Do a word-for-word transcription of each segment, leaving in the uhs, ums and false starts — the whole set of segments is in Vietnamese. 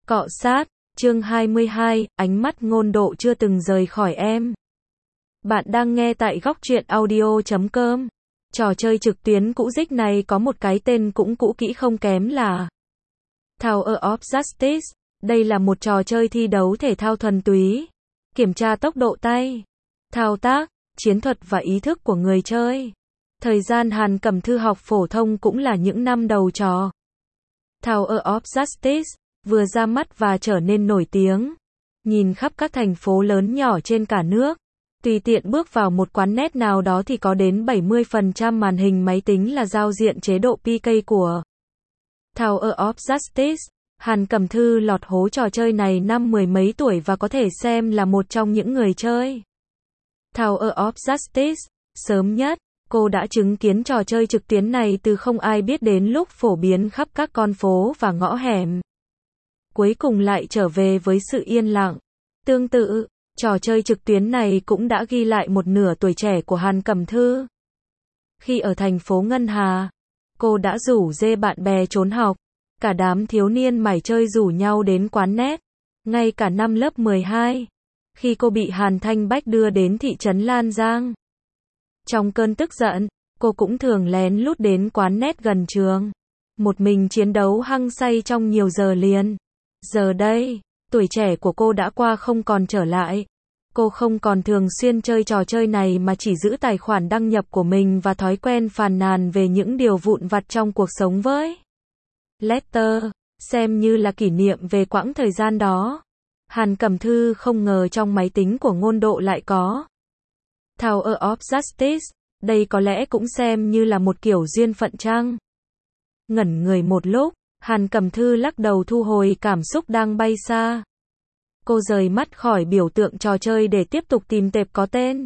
Cọ sát, chương hai mươi hai, ánh mắt ngôn độ chưa từng rời khỏi em. Bạn đang nghe tại góc truyện audio chấm com. Trò chơi trực tuyến cũ dích này có một cái tên cũng cũ kỹ không kém là Tower of Justice. Đây là một trò chơi thi đấu thể thao thuần túy, kiểm tra tốc độ tay, thao tác, chiến thuật và ý thức của người chơi. Thời gian Hàn Cẩm Thư học phổ thông cũng là những năm đầu trò. Tower of Justice vừa ra mắt và trở nên nổi tiếng, nhìn khắp các thành phố lớn nhỏ trên cả nước. Tùy tiện bước vào một quán net nào đó thì có đến bảy mươi phần trăm màn hình máy tính là giao diện chế độ pê ca của Tower of Justice. Hàn Cẩm Thư lọt hố trò chơi này năm mười mấy tuổi và có thể xem là một trong những người chơi Tower of Justice sớm nhất. Cô đã chứng kiến trò chơi trực tuyến này từ không ai biết đến lúc phổ biến khắp các con phố và ngõ hẻm. Cuối cùng lại trở về với sự yên lặng. Tương tự, trò chơi trực tuyến này cũng đã ghi lại một nửa tuổi trẻ của Hàn Cẩm Thư. Khi ở thành phố Ngân Hà, cô đã rủ rê bạn bè trốn học. Cả đám thiếu niên mải chơi rủ nhau đến quán net. Ngay cả năm lớp mười hai, khi cô bị Hàn Thanh Bách đưa đến thị trấn Lan Giang. Trong cơn tức giận, cô cũng thường lén lút đến quán net gần trường. Một mình chiến đấu hăng say trong nhiều giờ liền. Giờ đây, tuổi trẻ của cô đã qua không còn trở lại. Cô không còn thường xuyên chơi trò chơi này mà chỉ giữ tài khoản đăng nhập của mình và thói quen phàn nàn về những điều vụn vặt trong cuộc sống với Lester, xem như là kỷ niệm về quãng thời gian đó. Hàn Cẩm Thư không ngờ trong máy tính của ngôn độ lại có Tower of Justice, đây có lẽ cũng xem như là một kiểu duyên phận chăng? Ngẩn người một lúc, Hàn Cẩm Thư lắc đầu thu hồi cảm xúc đang bay xa. Cô rời mắt khỏi biểu tượng trò chơi để tiếp tục tìm tệp có tên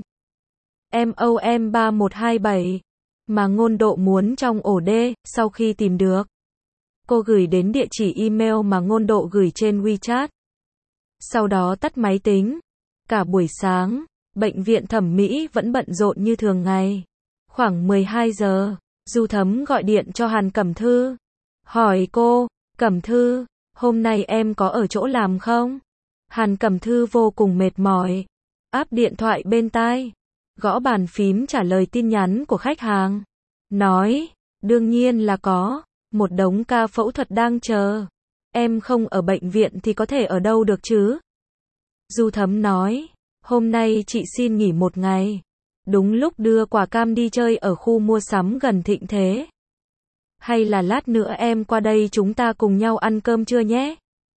MOM ba một hai bảy mà ngôn độ muốn trong ổ D. Sau khi tìm được, cô gửi đến địa chỉ email mà ngôn độ gửi trên WeChat. Sau đó tắt máy tính. Cả buổi sáng, bệnh viện thẩm mỹ vẫn bận rộn như thường ngày. Khoảng mười hai giờ, Du Thấm gọi điện cho Hàn Cẩm Thư. Hỏi cô, Cẩm Thư, hôm nay em có ở chỗ làm không? Hàn Cẩm Thư vô cùng mệt mỏi. Áp điện thoại bên tai. Gõ bàn phím trả lời tin nhắn của khách hàng. Nói, đương nhiên là có. Một đống ca phẫu thuật đang chờ. Em không ở bệnh viện thì có thể ở đâu được chứ? Du Thấm nói, hôm nay chị xin nghỉ một ngày. Đúng lúc đưa quả cam đi chơi ở khu mua sắm gần Thịnh Thế. Hay là lát nữa em qua đây chúng ta cùng nhau ăn cơm trưa nhé?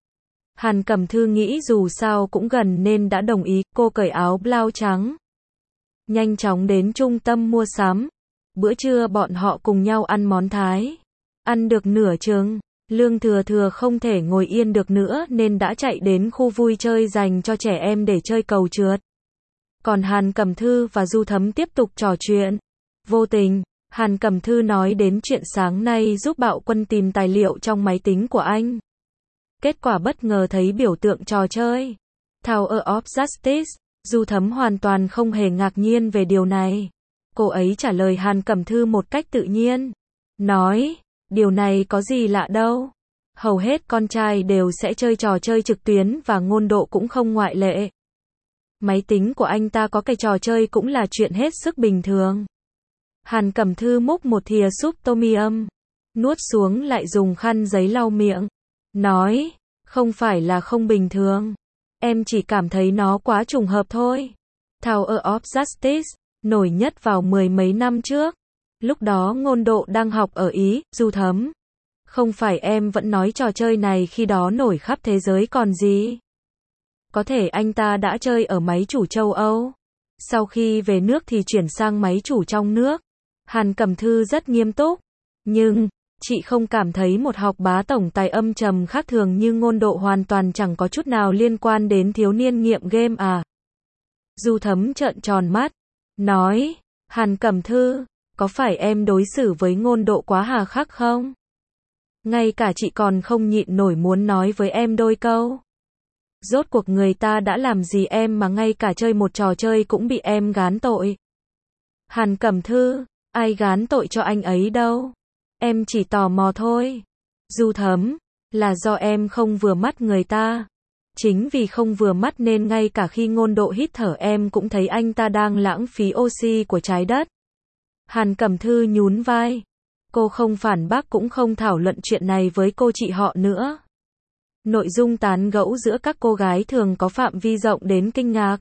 Hàn Cẩm Thư nghĩ dù sao cũng gần nên đã đồng ý. Cô cởi áo blau trắng, nhanh chóng đến trung tâm mua sắm. Bữa trưa bọn họ cùng nhau ăn món Thái. Ăn được nửa chừng, Lương Thừa Thừa không thể ngồi yên được nữa nên đã chạy đến khu vui chơi dành cho trẻ em để chơi cầu trượt. Còn Hàn Cẩm Thư và Du Thấm tiếp tục trò chuyện. Vô tình, Hàn Cẩm Thư nói đến chuyện sáng nay giúp Bạo Quân tìm tài liệu trong máy tính của anh. Kết quả bất ngờ thấy biểu tượng trò chơi Tower of Justice. Du Thấm hoàn toàn không hề ngạc nhiên về điều này. Cô ấy trả lời Hàn Cẩm Thư một cách tự nhiên. Nói, điều này có gì lạ đâu. Hầu hết con trai đều sẽ chơi trò chơi trực tuyến và ngôn độ cũng không ngoại lệ. Máy tính của anh ta có cái trò chơi cũng là chuyện hết sức bình thường. Hàn Cẩm Thư múc một thìa súp tom yum, nuốt xuống lại dùng khăn giấy lau miệng. Nói, không phải là không bình thường. Em chỉ cảm thấy nó quá trùng hợp thôi. Tower of Justice, nổi nhất vào mười mấy năm trước. Lúc đó ngôn độ đang học ở Ý. Du Thấm, không phải em vẫn nói trò chơi này khi đó nổi khắp thế giới còn gì. Có thể anh ta đã chơi ở máy chủ châu Âu. Sau khi về nước thì chuyển sang máy chủ trong nước. Hàn Cẩm Thư rất nghiêm túc. Nhưng, chị không cảm thấy một học bá tổng tài âm trầm khác thường như ngôn độ hoàn toàn chẳng có chút nào liên quan đến thiếu niên nghiện game à? Du Thấm trợn tròn mắt. Nói, Hàn Cẩm Thư, có phải em đối xử với ngôn độ quá hà khắc không? Ngay cả chị còn không nhịn nổi muốn nói với em đôi câu. Rốt cuộc người ta đã làm gì em mà ngay cả chơi một trò chơi cũng bị em gán tội? Hàn Cẩm Thư, ai gán tội cho anh ấy đâu? Em chỉ tò mò thôi. Du Thấm, Là do em không vừa mắt người ta. Chính vì không vừa mắt nên ngay cả khi Ngôn Độ hít thở em cũng thấy anh ta đang lãng phí oxy của trái đất. Hàn Cẩm Thư nhún vai. Cô không phản bác cũng không thảo luận chuyện này với cô chị họ nữa. Nội dung tán gẫu giữa các cô gái thường có phạm vi rộng đến kinh ngạc.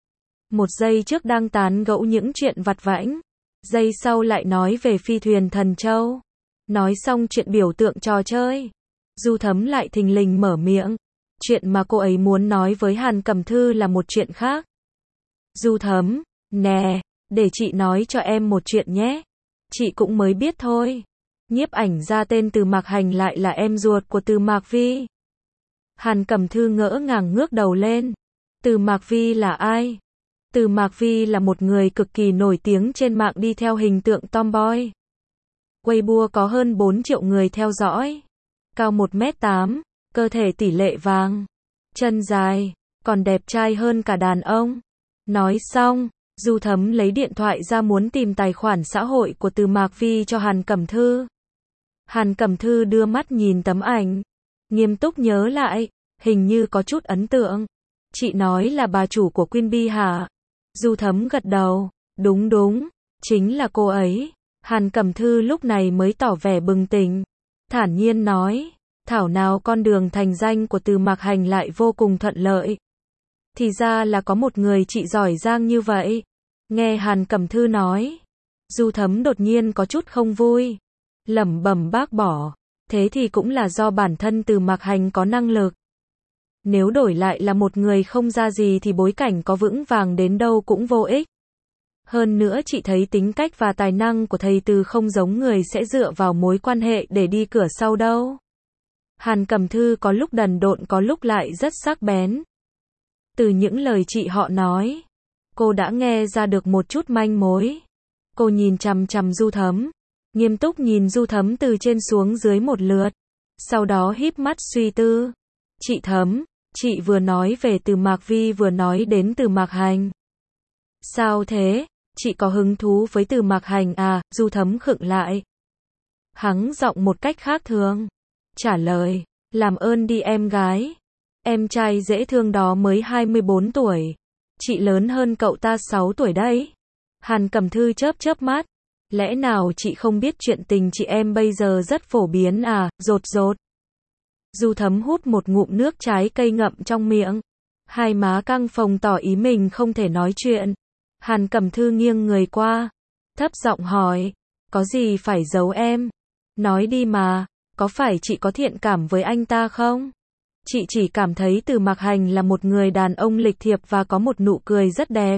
Một giây trước đang tán gẫu những chuyện vặt vãnh, giây sau lại nói về phi thuyền Thần Châu. Nói xong chuyện biểu tượng trò chơi, Du Thấm lại thình lình mở miệng. Chuyện mà cô ấy muốn nói với Hàn Cẩm Thư là một chuyện khác. Du Thấm, nè, để chị nói cho em một chuyện nhé. Chị cũng mới biết thôi. Nhiếp ảnh ra tên Từ Mạc Hành lại là em ruột của Từ Mạc Vi. Hàn Cẩm Thư ngỡ ngàng ngước đầu lên. Từ Mạc Vi là ai? Từ Mạc Vi là một người cực kỳ nổi tiếng trên mạng đi theo hình tượng tomboy. Weibo có hơn bốn triệu người theo dõi. Cao một mét tám, cơ thể tỷ lệ vàng, chân dài, còn đẹp trai hơn cả đàn ông. Nói xong, Du Thấm lấy điện thoại ra muốn tìm tài khoản xã hội của Từ Mạc Vi cho Hàn Cẩm Thư. Hàn Cẩm Thư đưa mắt nhìn tấm ảnh, nghiêm túc nhớ lại, hình như có chút ấn tượng. Chị nói là bà chủ của Queen Bee hả? Du Thấm gật đầu, đúng đúng, chính là cô ấy. Hàn Cẩm Thư lúc này mới tỏ vẻ bừng tỉnh, thản nhiên nói, thảo nào con đường thành danh của Từ Mạc Hành lại vô cùng thuận lợi. Thì ra là có một người chị giỏi giang như vậy. Nghe Hàn Cẩm Thư nói, Du Thấm đột nhiên có chút không vui, lẩm bẩm bác bỏ, thế thì cũng là do bản thân Từ Mạc Hành có năng lực. Nếu đổi lại là một người không ra gì thì bối cảnh có vững vàng đến đâu cũng vô ích. Hơn nữa chị thấy tính cách và tài năng của thầy Từ không giống người sẽ dựa vào mối quan hệ để đi cửa sau đâu. Hàn Cẩm Thư có lúc đần độn có lúc lại rất sắc bén. Từ những lời chị họ nói, cô đã nghe ra được một chút manh mối. Cô nhìn chằm chằm Du Thấm, nghiêm túc nhìn Du Thấm từ trên xuống dưới một lượt, sau đó híp mắt suy tư. Chị Thấm, chị vừa nói về Từ Mạc Vi vừa nói đến Từ Mạc Hành. Sao thế? Chị có hứng thú với Từ Mạc Hành à? Du Thấm khựng lại, hắng giọng một cách khác thường, trả lời, làm ơn đi em gái. Em trai dễ thương đó mới hai mươi bốn tuổi. Chị lớn hơn cậu ta sáu tuổi đấy. Hàn Cẩm Thư chớp chớp mắt. Lẽ nào chị không biết chuyện tình chị em bây giờ rất phổ biến à? Rột rột. Du Thấm hút một ngụm nước trái cây ngậm trong miệng. Hai má căng phồng tỏ ý mình không thể nói chuyện. Hàn Cẩm Thư nghiêng người qua, thấp giọng hỏi, có gì phải giấu em? Nói đi mà, có phải chị có thiện cảm với anh ta không? Chị chỉ cảm thấy Từ Mạc Hành là một người đàn ông lịch thiệp và có một nụ cười rất đẹp.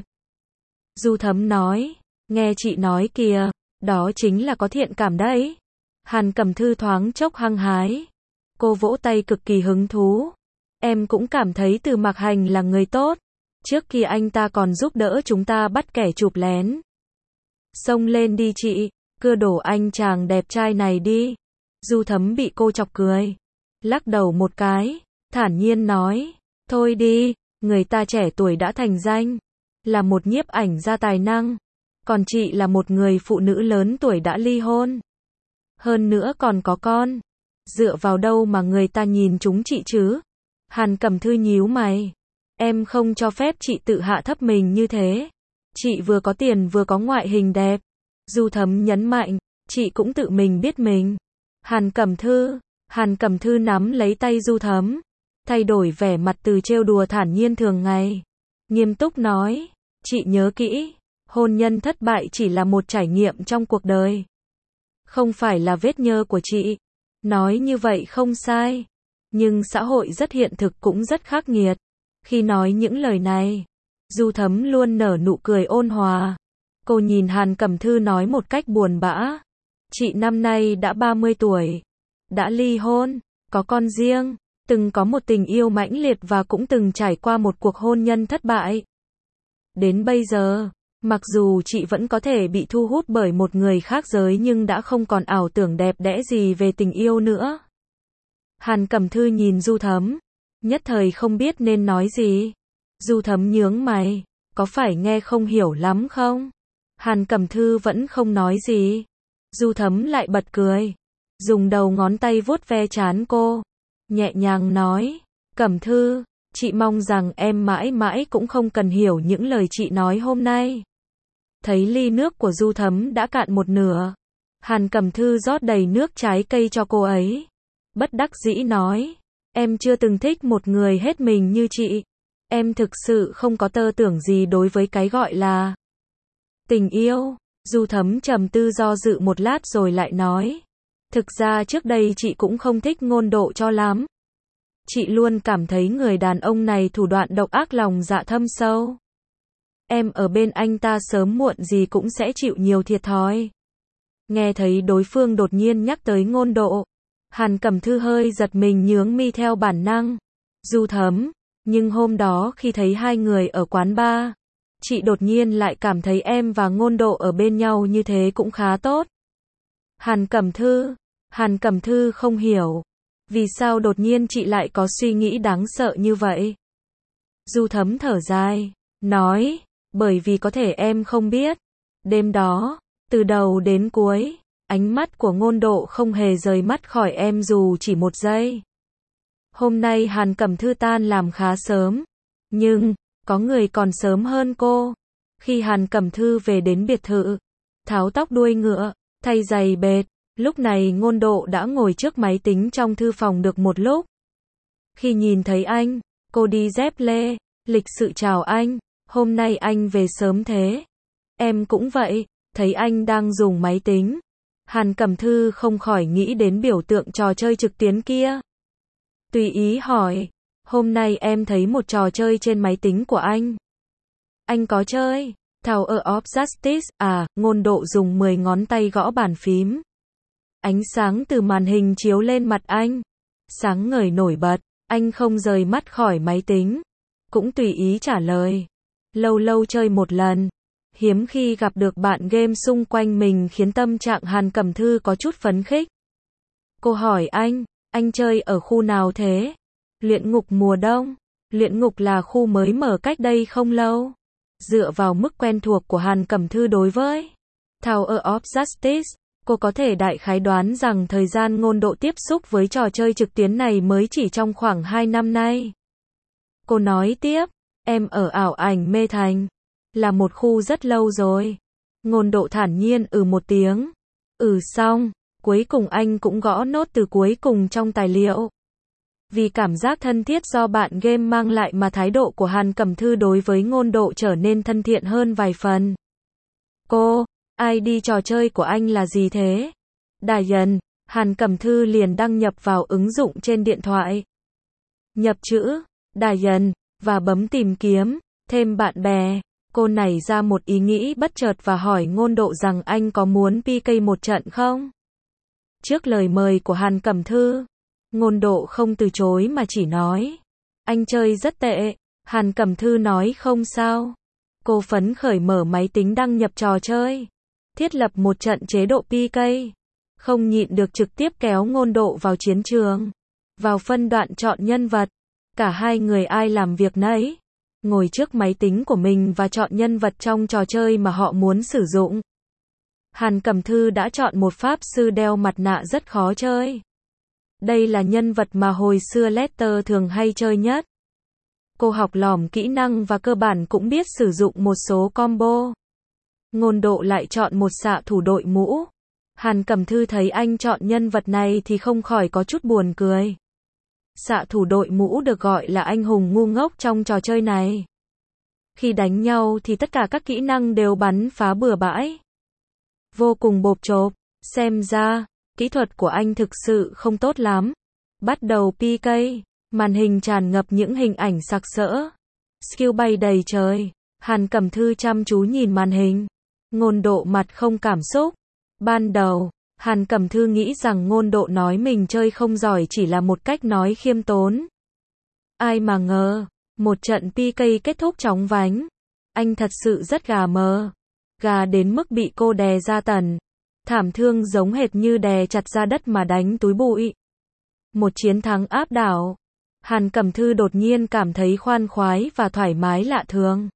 Du Thấm nói, nghe chị nói kìa, đó chính là có thiện cảm đấy. Hàn Cẩm Thư thoáng chốc hăng hái. Cô vỗ tay cực kỳ hứng thú. Em cũng cảm thấy Từ Mạc Hành là người tốt. Trước khi anh ta còn giúp đỡ chúng ta bắt kẻ chụp lén. Xông lên đi chị, cưa đổ anh chàng đẹp trai này đi. Du Thấm bị cô chọc cười, lắc đầu một cái, thản nhiên nói, thôi đi, người ta trẻ tuổi đã thành danh, là một nhiếp ảnh gia tài năng, còn chị là một người phụ nữ lớn tuổi đã ly hôn. Hơn nữa còn có con, dựa vào đâu mà người ta nhìn chúng chị chứ? Hàn Cẩm Thư nhíu mày, em không cho phép chị tự hạ thấp mình như thế. Chị vừa có tiền vừa có ngoại hình đẹp. Du Thấm nhấn mạnh, chị cũng tự mình biết mình. Hàn Cẩm Thư, Hàn Cẩm Thư nắm lấy tay Du Thấm, thay đổi vẻ mặt từ trêu đùa thản nhiên thường ngày. Nghiêm túc nói, chị nhớ kỹ, hôn nhân thất bại chỉ là một trải nghiệm trong cuộc đời. Không phải là vết nhơ của chị. Nói như vậy không sai. Nhưng xã hội rất hiện thực cũng rất khắc nghiệt. Khi nói những lời này, Du Thấm luôn nở nụ cười ôn hòa. Cô nhìn Hàn Cẩm Thư nói một cách buồn bã. Chị năm nay đã ba mươi tuổi. Đã ly hôn, có con riêng, từng có một tình yêu mãnh liệt và cũng từng trải qua một cuộc hôn nhân thất bại. Đến bây giờ, mặc dù chị vẫn có thể bị thu hút bởi một người khác giới nhưng đã không còn ảo tưởng đẹp đẽ gì về tình yêu nữa. Hàn Cẩm Thư nhìn Du Thấm, nhất thời không biết nên nói gì. Du Thấm nhướng mày, có phải nghe không hiểu lắm không? Hàn Cẩm Thư vẫn không nói gì. Du Thấm lại bật cười, dùng đầu ngón tay vuốt ve trán cô. nhẹ nhàng nói, Cẩm Thư, chị mong rằng em mãi mãi cũng không cần hiểu những lời chị nói hôm nay. Thấy ly nước của Du Thấm đã cạn một nửa, Hàn Cẩm Thư rót đầy nước trái cây cho cô ấy. Bất đắc dĩ nói, em chưa từng thích một người hết mình như chị. Em thực sự không có tơ tưởng gì đối với cái gọi là tình yêu. Du Thấm trầm tư do dự một lát rồi lại nói, thực ra trước đây chị cũng không thích Ngôn Độ cho lắm. Chị luôn cảm thấy người đàn ông này thủ đoạn độc ác, lòng dạ thâm sâu. Em ở bên anh ta sớm muộn gì cũng sẽ chịu nhiều thiệt thòi. Nghe thấy đối phương đột nhiên nhắc tới Ngôn Độ, Hàn Cẩm Thư hơi giật mình, nhướng mi theo bản năng. Du Thấm, nhưng hôm đó khi thấy hai người ở quán bar, chị đột nhiên lại cảm thấy em và Ngôn Độ ở bên nhau như thế cũng khá tốt. Hàn Cẩm Thư, Hàn Cẩm Thư không hiểu, vì sao đột nhiên chị lại có suy nghĩ đáng sợ như vậy. Du Thấm thở dài, nói, bởi vì có thể em không biết, đêm đó, từ đầu đến cuối, ánh mắt của Ngôn Độ không hề rời mắt khỏi em dù chỉ một giây. Hôm nay Hàn Cẩm Thư tan làm khá sớm, nhưng có người còn sớm hơn cô. Khi Hàn Cẩm Thư về đến biệt thự, tháo tóc đuôi ngựa, thay giày bệt, lúc này Ngôn Độ đã ngồi trước máy tính trong thư phòng được một lúc. Khi nhìn thấy anh, cô đi dép lê, lịch sự chào anh, hôm nay anh về sớm thế. Em cũng vậy. Thấy anh đang dùng máy tính, Hàn Cẩm Thư không khỏi nghĩ đến biểu tượng trò chơi trực tuyến kia. Tùy ý hỏi, hôm nay em thấy một trò chơi trên máy tính của anh. Anh có chơi Tower of Justice à? Ngôn Độ dùng mười ngón tay gõ bàn phím. Ánh sáng từ màn hình chiếu lên mặt anh, sáng ngời nổi bật. Anh không rời mắt khỏi máy tính, cũng tùy ý trả lời, lâu lâu chơi một lần. Hiếm khi gặp được bạn game xung quanh mình khiến tâm trạng Hàn Cẩm Thư có chút phấn khích. Cô hỏi anh, anh chơi ở khu nào thế? Luyện ngục mùa đông. Luyện ngục là khu mới mở cách đây không lâu. Dựa vào mức quen thuộc của Hàn Cẩm Thư đối với Tower of Justice, cô có thể đại khái đoán rằng thời gian Ngôn Độ tiếp xúc với trò chơi trực tuyến này mới chỉ trong khoảng hai năm nay. Cô nói tiếp, em ở ảo ảnh mê thành, là một khu rất lâu rồi. Ngôn Độ thản nhiên ừ một tiếng. Ừ xong, cuối cùng anh cũng gõ nốt từ cuối cùng trong tài liệu. Vì cảm giác thân thiết do bạn game mang lại mà thái độ của Hàn Cẩm Thư đối với Ngôn Độ trở nên thân thiện hơn vài phần. Cô, i đê trò chơi của anh là gì thế? Dian. Hàn Cẩm Thư liền đăng nhập vào ứng dụng trên điện thoại. Nhập chữ Dian và bấm tìm kiếm, thêm bạn bè. Cô nảy ra một ý nghĩ bất chợt và hỏi Ngôn Độ rằng anh có muốn pê ca một trận không? Trước lời mời của Hàn Cẩm Thư, Ngôn Độ không từ chối mà chỉ nói, anh chơi rất tệ. Hàn Cẩm Thư nói không sao. Cô phấn khởi mở máy tính đăng nhập trò chơi, thiết lập một trận chế độ pê ca, không nhịn được trực tiếp kéo Ngôn Độ vào chiến trường. Vào phân đoạn chọn nhân vật, cả hai người ai làm việc nấy, ngồi trước máy tính của mình và chọn nhân vật trong trò chơi mà họ muốn sử dụng. Hàn Cẩm Thư đã chọn một pháp sư đeo mặt nạ rất khó chơi. Đây là nhân vật mà hồi xưa Lester thường hay chơi nhất. Cô học lỏm kỹ năng và cơ bản cũng biết sử dụng một số combo. Ngôn Độ lại chọn một xạ thủ đội mũ. Hàn Cẩm Thư thấy anh chọn nhân vật này thì không khỏi có chút buồn cười. Xạ thủ đội mũ được gọi là anh hùng ngu ngốc trong trò chơi này. Khi đánh nhau thì tất cả các kỹ năng đều bắn phá bừa bãi, vô cùng bộp chộp. Xem ra, kỹ thuật của anh thực sự không tốt lắm. Bắt đầu pê ca, màn hình tràn ngập những hình ảnh sặc sỡ, skill bay đầy trời. Hàn Cẩm Thư chăm chú nhìn màn hình. Ngôn Độ mặt không cảm xúc. Ban đầu, Hàn Cẩm Thư nghĩ rằng Ngôn Độ nói mình chơi không giỏi chỉ là một cách nói khiêm tốn. Ai mà ngờ, một trận pê ca kết thúc chóng vánh. Anh thật sự rất gà mờ. Gà đến mức bị cô đè ra tần. Thảm thương giống hệt như đè chặt ra đất mà đánh túi bụi. Một chiến thắng áp đảo. Hàn Cẩm Thư đột nhiên cảm thấy khoan khoái và thoải mái lạ thường.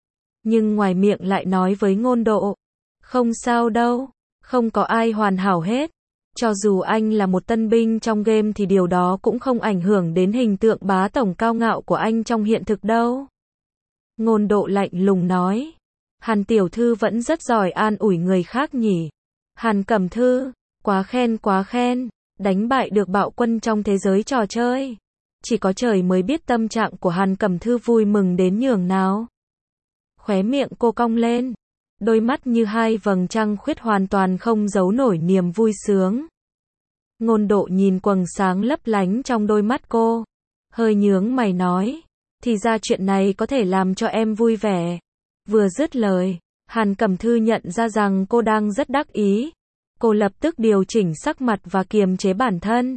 Nhưng ngoài miệng lại nói với Ngôn Độ, không sao đâu, không có ai hoàn hảo hết. Cho dù anh là một tân binh trong game thì điều đó cũng không ảnh hưởng đến hình tượng bá tổng cao ngạo của anh trong hiện thực đâu. Ngôn Độ lạnh lùng nói. Hàn tiểu thư vẫn rất giỏi an ủi người khác nhỉ. Hàn Cẩm Thư, quá khen quá khen, đánh bại được bạo quân trong thế giới trò chơi. Chỉ có trời mới biết tâm trạng của Hàn Cẩm Thư vui mừng đến nhường nào. Khóe miệng cô cong lên, đôi mắt như hai vầng trăng khuyết hoàn toàn không giấu nổi niềm vui sướng. Ngôn Độ nhìn quầng sáng lấp lánh trong đôi mắt cô, hơi nhướng mày nói, thì ra chuyện này có thể làm cho em vui vẻ. Vừa dứt lời, Hàn Cẩm Thư nhận ra rằng cô đang rất đắc ý. Cô lập tức điều chỉnh sắc mặt và kiềm chế bản thân.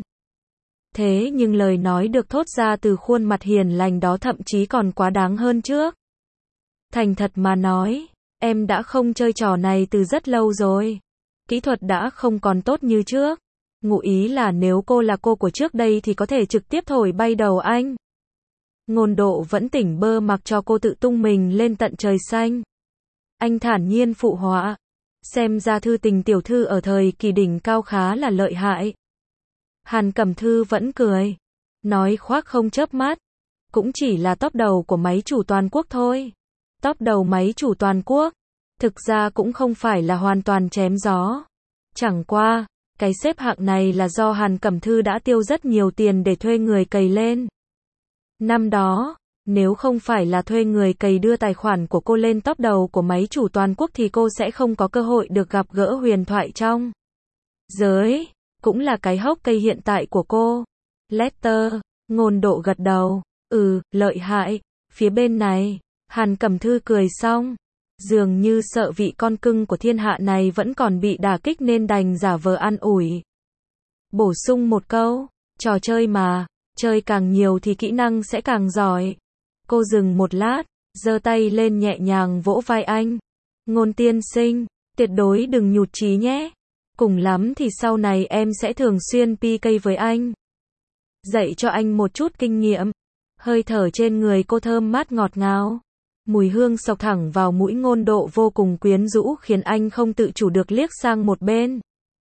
Thế nhưng lời nói được thốt ra từ khuôn mặt hiền lành đó thậm chí còn quá đáng hơn trước. Thành thật mà nói, em đã không chơi trò này từ rất lâu rồi. Kỹ thuật đã không còn tốt như trước. Ngụ ý là nếu cô là cô của trước đây thì có thể trực tiếp thổi bay đầu anh. Ngôn Độ vẫn tỉnh bơ mặc cho cô tự tung mình lên tận trời xanh. Anh thản nhiên phụ họa. Xem ra Thư Tình tiểu thư ở thời kỳ đỉnh cao khá là lợi hại. Hàn Cẩm Thư vẫn cười. Nói khoác không chớp mắt. Cũng chỉ là top đầu của máy chủ toàn quốc thôi. Top đầu máy chủ toàn quốc. Thực ra cũng không phải là hoàn toàn chém gió. Chẳng qua, cái xếp hạng này là do Hàn Cẩm Thư đã tiêu rất nhiều tiền để thuê người cày lên. Năm đó, nếu không phải là thuê người cày đưa tài khoản của cô lên top đầu của máy chủ toàn quốc thì cô sẽ không có cơ hội được gặp gỡ huyền thoại trong giới, cũng là cái hốc cây hiện tại của cô. Lester, Ngôn Độ gật đầu, ừ, lợi hại, phía bên này, Hàn Cẩm Thư cười xong, dường như sợ vị con cưng của thiên hạ này vẫn còn bị đả kích nên đành giả vờ an ủi. Bổ sung một câu, trò chơi mà, chơi càng nhiều thì kỹ năng sẽ càng giỏi. Cô dừng một lát, giơ tay lên nhẹ nhàng vỗ vai anh. Ngôn tiên sinh, tuyệt đối đừng nhụt chí nhé. Cùng lắm thì sau này em sẽ thường xuyên pê ca với anh. Dạy cho anh một chút kinh nghiệm. Hơi thở trên người cô thơm mát ngọt ngào. Mùi hương xộc thẳng vào mũi. Ngôn Độ vô cùng quyến rũ khiến anh không tự chủ được liếc sang một bên.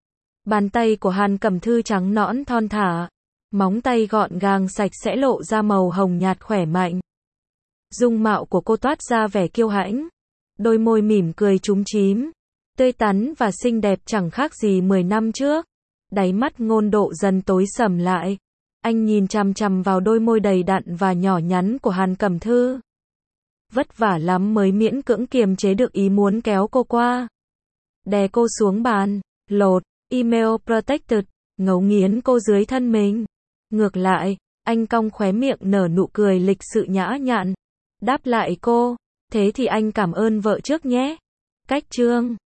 Bàn tay của Hàn Cẩm Thư trắng nõn thon thả. Móng tay gọn gàng sạch sẽ lộ ra màu hồng nhạt khỏe mạnh. Dung mạo của cô toát ra vẻ kiêu hãnh. Đôi môi mỉm cười chúm chím. Tươi tắn và xinh đẹp chẳng khác gì mười năm trước. Đáy mắt Ngôn Độ dần tối sầm lại. Anh nhìn chằm chằm vào đôi môi đầy đặn và nhỏ nhắn của Hàn Cẩm Thư. Vất vả lắm mới miễn cưỡng kiềm chế được ý muốn kéo cô qua. Đè cô xuống bàn, lột, email protected, ngấu nghiến cô dưới thân mình. Ngược lại, anh cong khóe miệng nở nụ cười lịch sự nhã nhặn. Đáp lại cô, thế thì anh cảm ơn vợ trước nhé. Cách chương